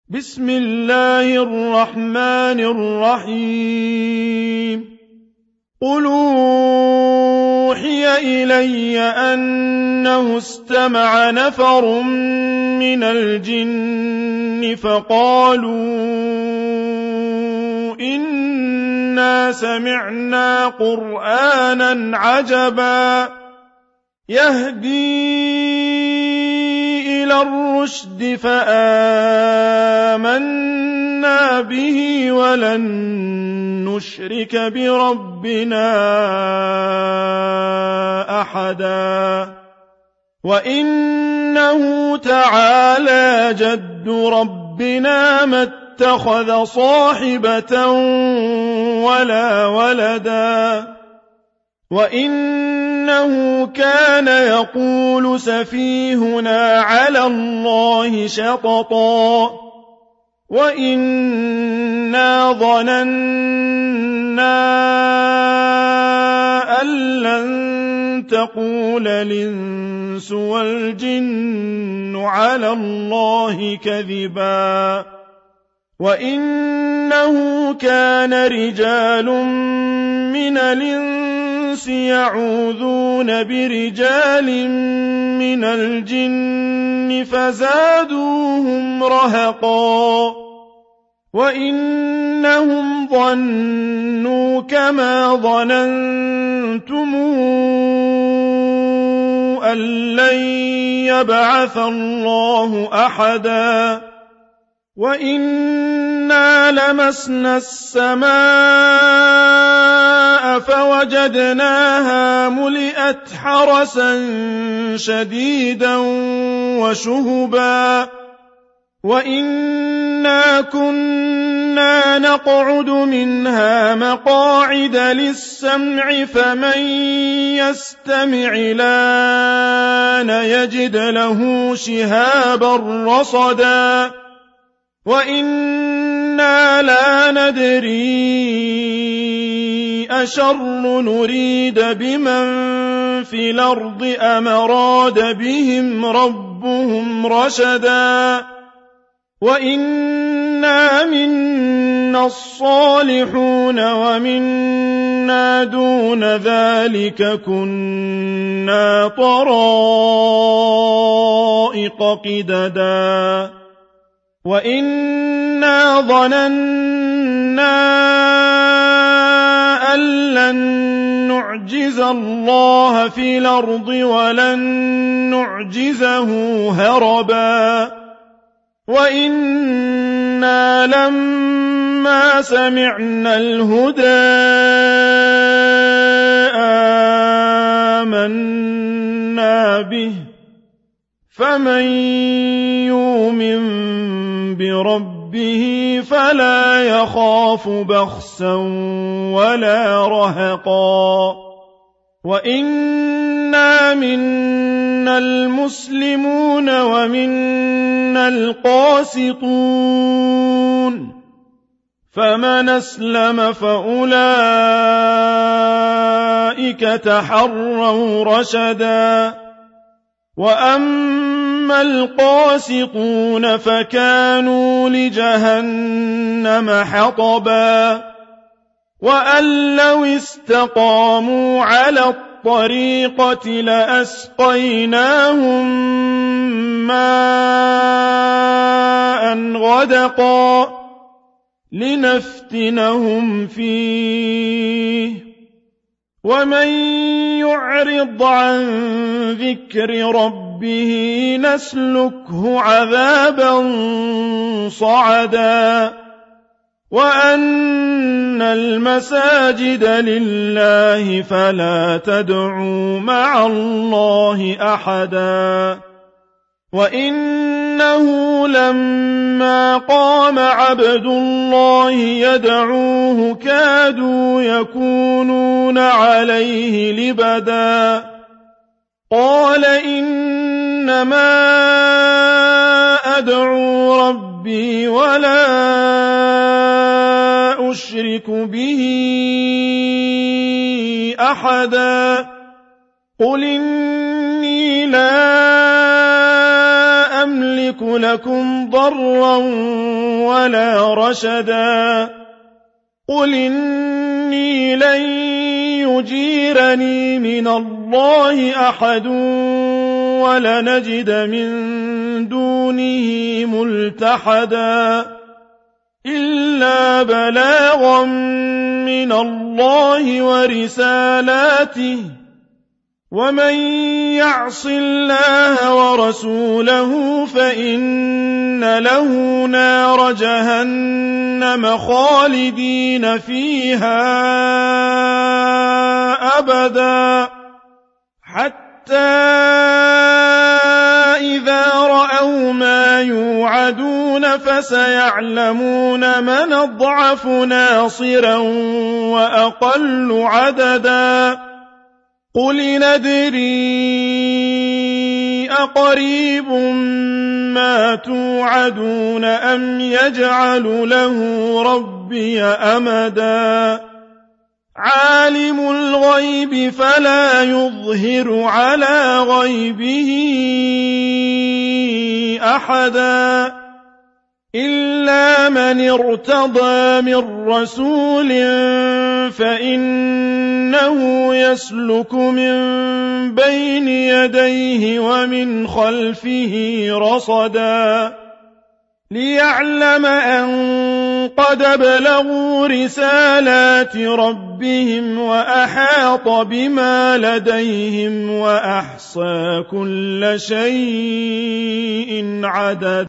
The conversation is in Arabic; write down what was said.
بسم الله الرحمن الرحيم قل أوحي إلي أنه استمع نفر من الجن فقالوا إنا سمعنا قرآنا عجبا يهدي إلى الرشد فآمنا به ولن نشرك بربنا أحدا وإنه تعالى جد ربنا ما اتخذ صاحبة ولا ولدا وإنه كان يقول سفيهنا على الله شططا وإنا ظننا أن لن تقول الإنس والجن على الله كذبا وإنه كان رجال من الإنس يعوذون برجال من الجن فزادوهم رهقا وإنهم ظنوا كما ظننتم أن لن يبعث الله أحدا وإنا لمسنا السماء فوجدناها ملئت حرسا شديدا وشهبا وإنا كنا نقعد منها مقاعد للسمع فمن يستمع الآن يجد له شهابا رصدا وإنا لا ندري أشر نريد بمن في الأرض أم أراد بهم ربهم رشدا وإنا منا الصالحون ومنا دون ذلك كنا طرائق قددا وإنا ظننا أن لن نعجز الله في الأرض ولن نعجزه هربا وإنا لما سمعنا الهدى آمنا به فمن يؤمن بربه فلا يخاف بخسا ولا رهقا وإنا منا المسلمون ومنا القاسطون فمن أسلم فأولئك تحروا رشدا وأما القاسطون فكانوا لجهنم حطبا وأن لو استقاموا على الطريقة لأسقيناهم ماء غدقا لنفتنهم فيه ومن يعرض عن ذكر ربه نسلكه عذابا صعدا وأن المساجد لله فلا تدعوا مع الله أحدا وإنه لما قام عبد الله يدعوه كادوا يكونون عليه لبدا قال إنما أدعو ربي ولا أشرك به أحدا قل إني لا أملك لكم ضرا ولا رشدا قل إني لن يجيرني من الله أحد ولنجد من دونه ملتحدا إلا بلاغا من الله ورسالاته ومن يعص الله ورسوله فإن له نار جهنم خالدين فيها أبدا حتى إذا رأوا ما يوعدون فسيعلمون من أضعف ناصرا وأقل عددا قل ندري أقريب ما توعدون أم يجعل له ربي أمدا عالم الغيب فلا يظهر على غيبه أحدا إلا من ارتضى من رسول فإنه يسلك من بين يديه ومن خلفه رصدا ليعلم أن قد بلغوا رسالات ربهم وأحاط بما لديهم وأحصى كل شيء عددا